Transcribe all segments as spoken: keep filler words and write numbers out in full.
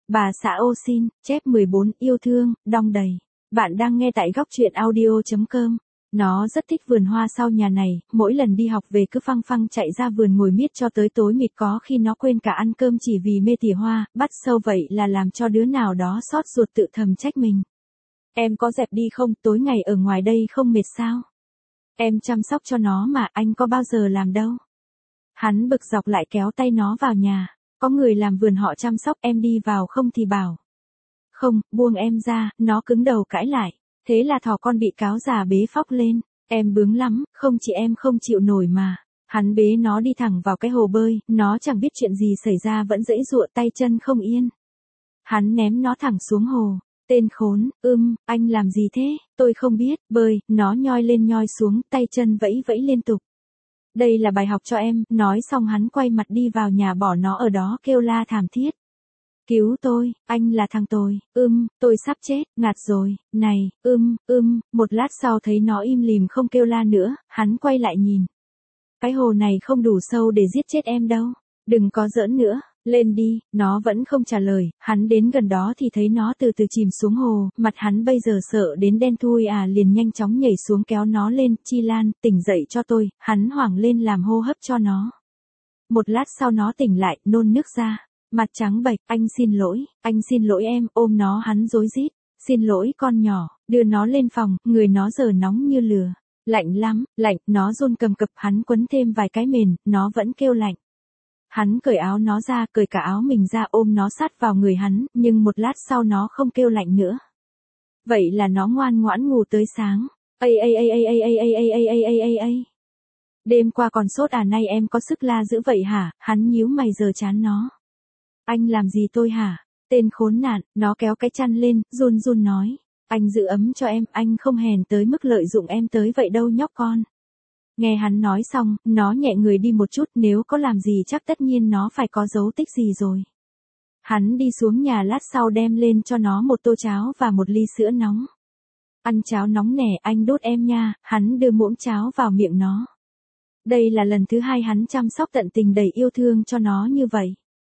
Bà xã ô xin, chép mười bốn, yêu thương, đong đầy. Bạn đang nghe tại góc truyện audio chấm com. Nó rất thích vườn hoa sau nhà này, mỗi lần đi học về cứ phăng phăng chạy ra vườn ngồi miết cho tới tối mịt, có khi nó quên cả ăn cơm chỉ vì mê tỉa hoa, bắt sâu vậy là làm cho đứa nào đó xót ruột tự thầm trách mình. Em có dẹp đi không, tối ngày ở ngoài đây không mệt sao? Em chăm sóc cho nó mà, anh có bao giờ làm đâu. Hắn bực dọc lại kéo tay nó vào nhà. Có người làm vườn họ chăm sóc, em đi vào không thì bảo. Không, buông em ra, nó cứng đầu cãi lại. Thế là thỏ con bị cáo già bế phóc lên. Em bướng lắm, không chị em không chịu nổi mà. Hắn bế nó đi thẳng vào cái hồ bơi, nó chẳng biết chuyện gì xảy ra vẫn giãy giụa tay chân không yên. Hắn ném nó thẳng xuống hồ. Tên khốn, ưm, anh làm gì thế, tôi không biết, bơi, nó nhoi lên nhoi xuống, tay chân vẫy vẫy liên tục. Đây là bài học cho em, nói xong hắn quay mặt đi vào nhà bỏ nó ở đó kêu la thảm thiết. Cứu tôi, anh là thằng tồi, ưm, tôi sắp chết, ngạt rồi, này, ưm, ưm, một lát sau thấy nó im lìm không kêu la nữa, hắn quay lại nhìn. Cái hồ này không đủ sâu để giết chết em đâu, đừng có giỡn nữa. Lên đi, nó vẫn không trả lời, hắn đến gần đó thì thấy nó từ từ chìm xuống hồ, mặt hắn bây giờ sợ đến đen thui à, liền nhanh chóng nhảy xuống kéo nó lên, Chi Lan, tỉnh dậy cho tôi, hắn hoảng lên làm hô hấp cho nó. Một lát sau nó tỉnh lại, nôn nước ra, mặt trắng bệch, anh xin lỗi, anh xin lỗi em, ôm nó hắn rối rít, xin lỗi con nhỏ, đưa nó lên phòng, người nó giờ nóng như lửa, lạnh lắm, lạnh, nó run cầm cập, hắn quấn thêm vài cái mền, nó vẫn kêu lạnh. Hắn cởi áo nó ra, cởi cả áo mình ra ôm nó sát vào người hắn, nhưng một lát sau nó không kêu lạnh nữa. Vậy là nó ngoan ngoãn ngủ tới sáng. Ây ây ây ây ây ây ây ây ây ây ây ây ây. Đêm qua còn sốt à, nay em có sức la dữ vậy hả? Hắn nhíu mày giờ chán nó. Anh làm gì tôi hả? Tên khốn nạn, nó kéo cái chăn lên, run run nói. Anh giữ ấm cho em, anh không hèn tới mức lợi dụng em tới vậy đâu nhóc con. Nghe hắn nói xong, nó nhẹ người đi một chút, nếu có làm gì chắc tất nhiên nó phải có dấu tích gì rồi. Hắn đi xuống nhà lát sau đem lên cho nó một tô cháo và một ly sữa nóng. Ăn cháo nóng nè, anh đốt em nha, hắn đưa muỗng cháo vào miệng nó. Đây là lần thứ hai hắn chăm sóc tận tình đầy yêu thương cho nó như vậy.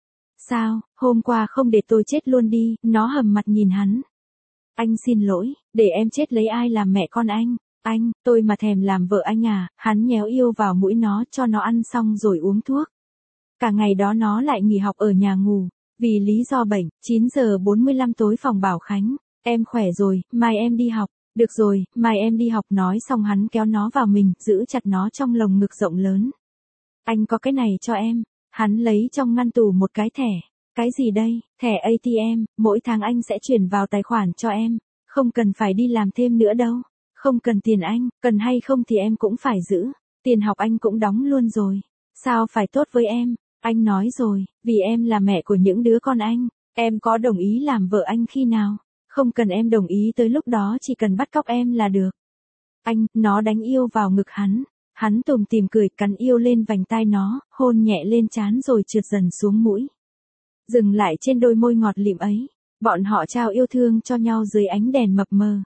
Sao, hôm qua không để tôi chết luôn đi, nó hầm mặt nhìn hắn. Anh xin lỗi, để em chết lấy ai làm mẹ con anh. Anh, tôi mà thèm làm vợ anh à, hắn nhéo yêu vào mũi nó cho nó ăn xong rồi uống thuốc. Cả ngày đó nó lại nghỉ học ở nhà ngủ, vì lý do bệnh, chín giờ bốn mươi lăm tối phòng bảo Khánh, em khỏe rồi, mai em đi học, được rồi, mai em đi học nói xong hắn kéo nó vào mình, giữ chặt nó trong lồng ngực rộng lớn. Anh có cái này cho em, hắn lấy trong ngăn tủ một cái thẻ, cái gì đây, thẻ a tê em, mỗi tháng anh sẽ chuyển vào tài khoản cho em, không cần phải đi làm thêm nữa đâu. Không cần tiền anh, cần hay không thì em cũng phải giữ, tiền học anh cũng đóng luôn rồi, sao phải tốt với em, anh nói rồi, vì em là mẹ của những đứa con anh, em có đồng ý làm vợ anh khi nào, không cần em đồng ý tới lúc đó chỉ cần bắt cóc em là được. Anh, nó đánh yêu vào ngực hắn, hắn tủm tỉm cười cắn yêu lên vành tai nó, hôn nhẹ lên trán rồi trượt dần xuống mũi. Dừng lại trên đôi môi ngọt lịm ấy, bọn họ trao yêu thương cho nhau dưới ánh đèn mập mờ.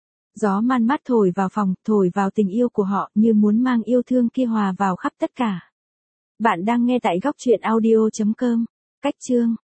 Gió man mát thổi vào phòng, thổi vào tình yêu của họ như muốn mang yêu thương kia hòa vào khắp tất cả. Bạn đang nghe tại góc truyện audio chấm com. Cách chương